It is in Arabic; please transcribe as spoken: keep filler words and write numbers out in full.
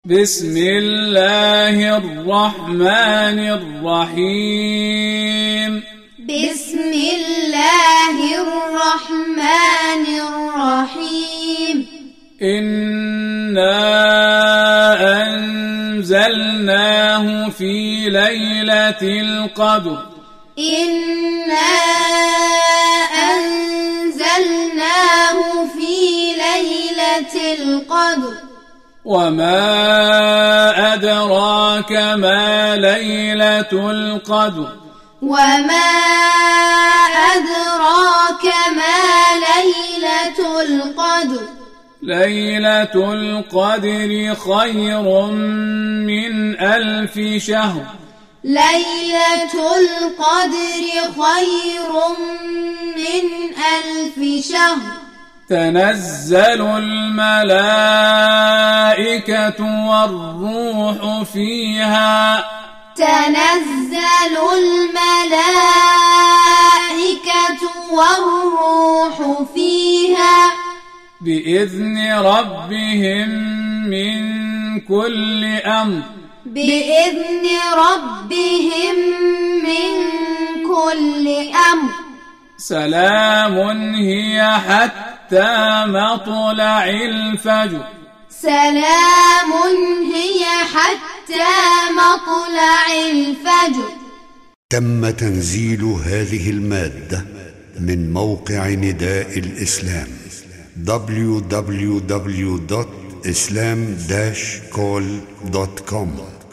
بسم الله الرحمن الرحيم بسم الله الرحمن الرحيم إنا أنزلناه في ليلة القدر إنا أنزلناه في ليلة القدر وما أدراك ما ليلة القدر وما أدراك ما ليلة القدر ليلة القدر خير من ألف شهر ليلة القدر خير من ألف شهر تنزل الملائكة والروح فيها تنزل الملائكة والروح فيها بإذن ربهم من كل أمر بإذن ربهم من كل أمر سلام هي حتى مطلع الفجر سلام هي حتى مطلع الفجر. تم تنزيل هذه المادة من موقع نداء الإسلام دبليو دبليو دبليو دوت إسلام داش كول دوت كوم.